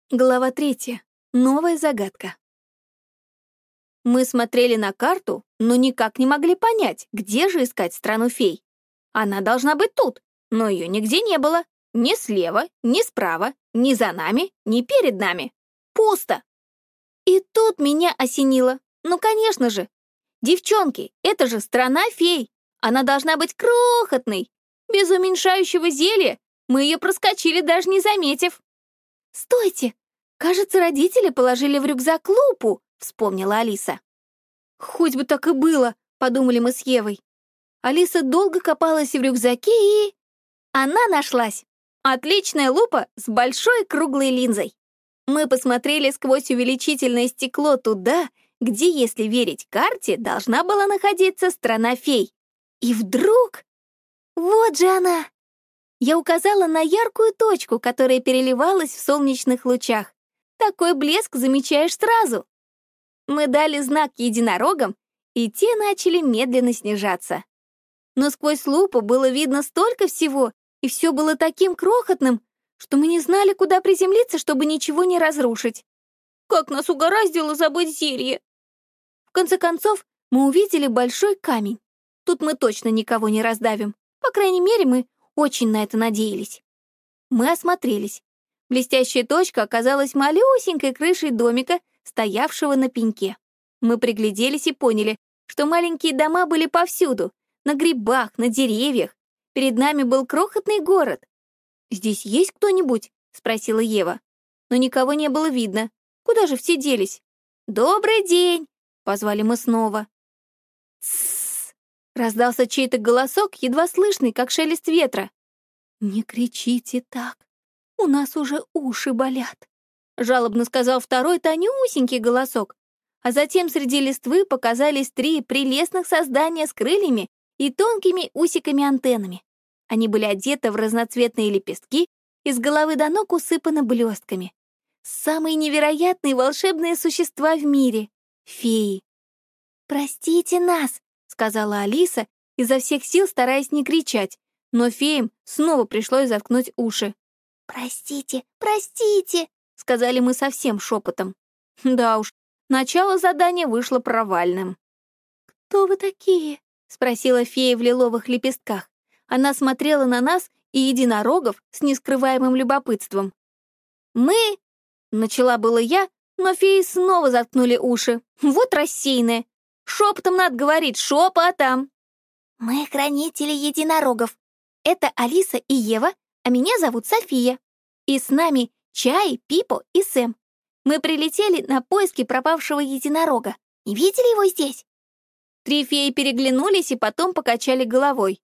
Глава 3. Новая загадка. Мы смотрели на карту, но никак не могли понять, где же искать страну фей. Она должна быть тут, но ее нигде не было. Ни слева, ни справа, ни за нами, ни перед нами. Пусто. И тут меня осенило. Ну, конечно же. Девчонки, это же страна фей. Она должна быть крохотной. Без уменьшающего зелья мы ее проскочили, даже не заметив. «Стойте! Кажется, родители положили в рюкзак лупу», — вспомнила Алиса. «Хоть бы так и было», — подумали мы с Евой. Алиса долго копалась в рюкзаке и... Она нашлась! Отличная лупа с большой круглой линзой. Мы посмотрели сквозь увеличительное стекло туда, где, если верить карте, должна была находиться страна фей. И вдруг... Вот же она! Я указала на яркую точку, которая переливалась в солнечных лучах. Такой блеск замечаешь сразу. Мы дали знак единорогам, и те начали медленно снижаться. Но сквозь лупу было видно столько всего, и все было таким крохотным, что мы не знали, куда приземлиться, чтобы ничего не разрушить. Как нас угораздило забыть зелье! В конце концов, мы увидели большой камень. Тут мы точно никого не раздавим. По крайней мере, мы очень на это надеялись. Мы осмотрелись. Блестящая точка оказалась малюсенькой крышей домика, стоявшего на пеньке. Мы пригляделись и поняли, что маленькие дома были повсюду, на грибах, на деревьях. Перед нами был крохотный город. «Здесь есть кто-нибудь?» — спросила Ева. Но никого не было видно. Куда же все делись? «Добрый день!» — позвали мы снова. «Тссс!» — раздался чей-то голосок, едва слышный, как шелест ветра. «Не кричите так, у нас уже уши болят», — жалобно сказал второй тонюсенький голосок. А затем среди листвы показались три прелестных создания с крыльями и тонкими усиками-антеннами. Они были одеты в разноцветные лепестки и с головы до ног усыпаны блестками. Самые невероятные волшебные существа в мире — феи. «Простите нас», — сказала Алиса, изо всех сил стараясь не кричать, но феям снова пришлось заткнуть уши. «Простите, простите», — сказали мы совсем шепотом. Да уж, начало задания вышло провальным. «Кто вы такие?» — спросила фея в лиловых лепестках. Она смотрела на нас и единорогов с нескрываемым любопытством. «Мы...» — начала было я, но феи снова заткнули уши. Вот рассеянные. Шепотом надо говорить, шепотом. «Мы хранители единорогов. Это Алиса и Ева, а меня зовут София. И с нами Чай, Пипо и Сэм. Мы прилетели на поиски пропавшего единорога. Не видели его здесь?» Три феи переглянулись и потом покачали головой.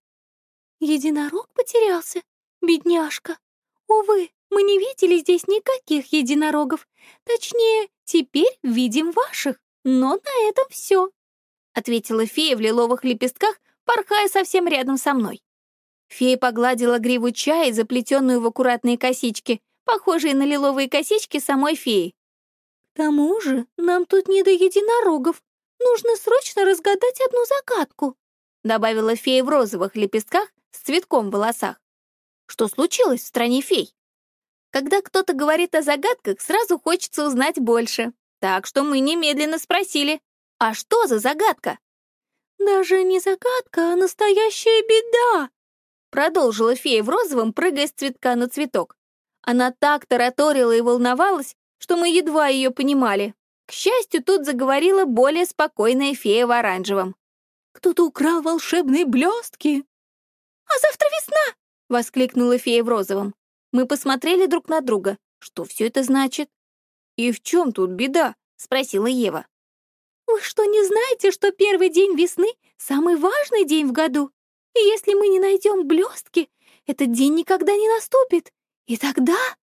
«Единорог потерялся? Бедняжка. Увы, мы не видели здесь никаких единорогов. Точнее, теперь видим ваших, но на этом все», — ответила фея в лиловых лепестках, порхая совсем рядом со мной. Фея погладила гриву Чая, заплетенную в аккуратные косички, похожие на лиловые косички самой феи. «К тому же нам тут не до единорогов. Нужно срочно разгадать одну загадку», — добавила фея в розовых лепестках с цветком в волосах. Что случилось в стране фей? Когда кто-то говорит о загадках, сразу хочется узнать больше. Так что мы немедленно спросили, а что за загадка? «Даже не загадка, а настоящая беда», — продолжила фея в розовом, прыгая с цветка на цветок. Она так тараторила и волновалась, что мы едва ее понимали. К счастью, тут заговорила более спокойная фея в оранжевом. «Кто-то украл волшебные блестки!» «А завтра весна!» — воскликнула фея в розовом. Мы посмотрели друг на друга. Что все это значит? «И в чем тут беда?» — спросила Ева. «Вы что, не знаете, что первый день весны — самый важный день в году? И если мы не найдем блестки, этот день никогда не наступит. И тогда...»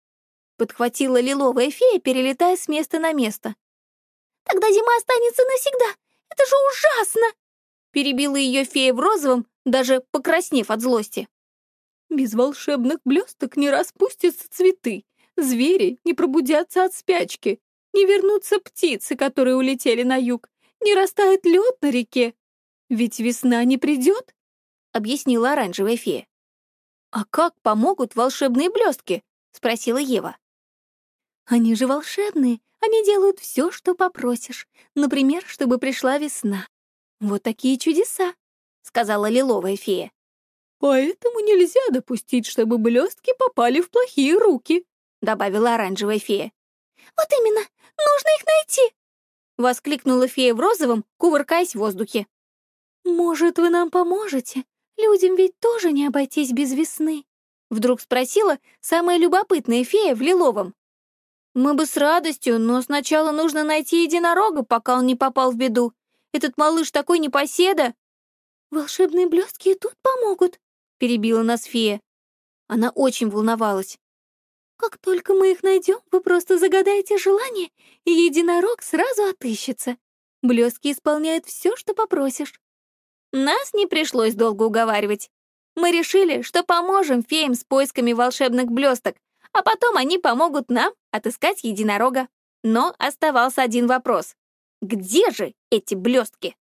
Подхватила лиловая фея, перелетая с места на место. «Тогда зима останется навсегда! Это же ужасно!» Перебила ее фея в розовом, даже покраснев от злости. «Без волшебных блесток не распустятся цветы, звери не пробудятся от спячки, не вернутся птицы, которые улетели на юг, не растает лед на реке. Ведь весна не придет», — объяснила оранжевая фея. «А как помогут волшебные блестки?» — спросила Ева. Они же волшебные, они делают все, что попросишь. Например, чтобы пришла весна. Вот такие чудеса, сказала лиловая фея. Поэтому нельзя допустить, чтобы блестки попали в плохие руки, добавила оранжевая фея. Вот именно, нужно их найти, воскликнула фея в розовом, кувыркаясь в воздухе. Может, вы нам поможете? Людям ведь тоже не обойтись без весны, вдруг спросила самая любопытная фея в лиловом. Мы бы с радостью, но сначала нужно найти единорога, пока он не попал в беду. Этот малыш такой непоседа. Волшебные блестки и тут помогут, перебила нас фея. Она очень волновалась. Как только мы их найдем, вы просто загадаете желание, и единорог сразу отыщется. Блестки исполняют все, что попросишь. Нас не пришлось долго уговаривать. Мы решили, что поможем феям с поисками волшебных блесток, а потом они помогут нам отыскать единорога. Но оставался один вопрос. Где же эти блестки?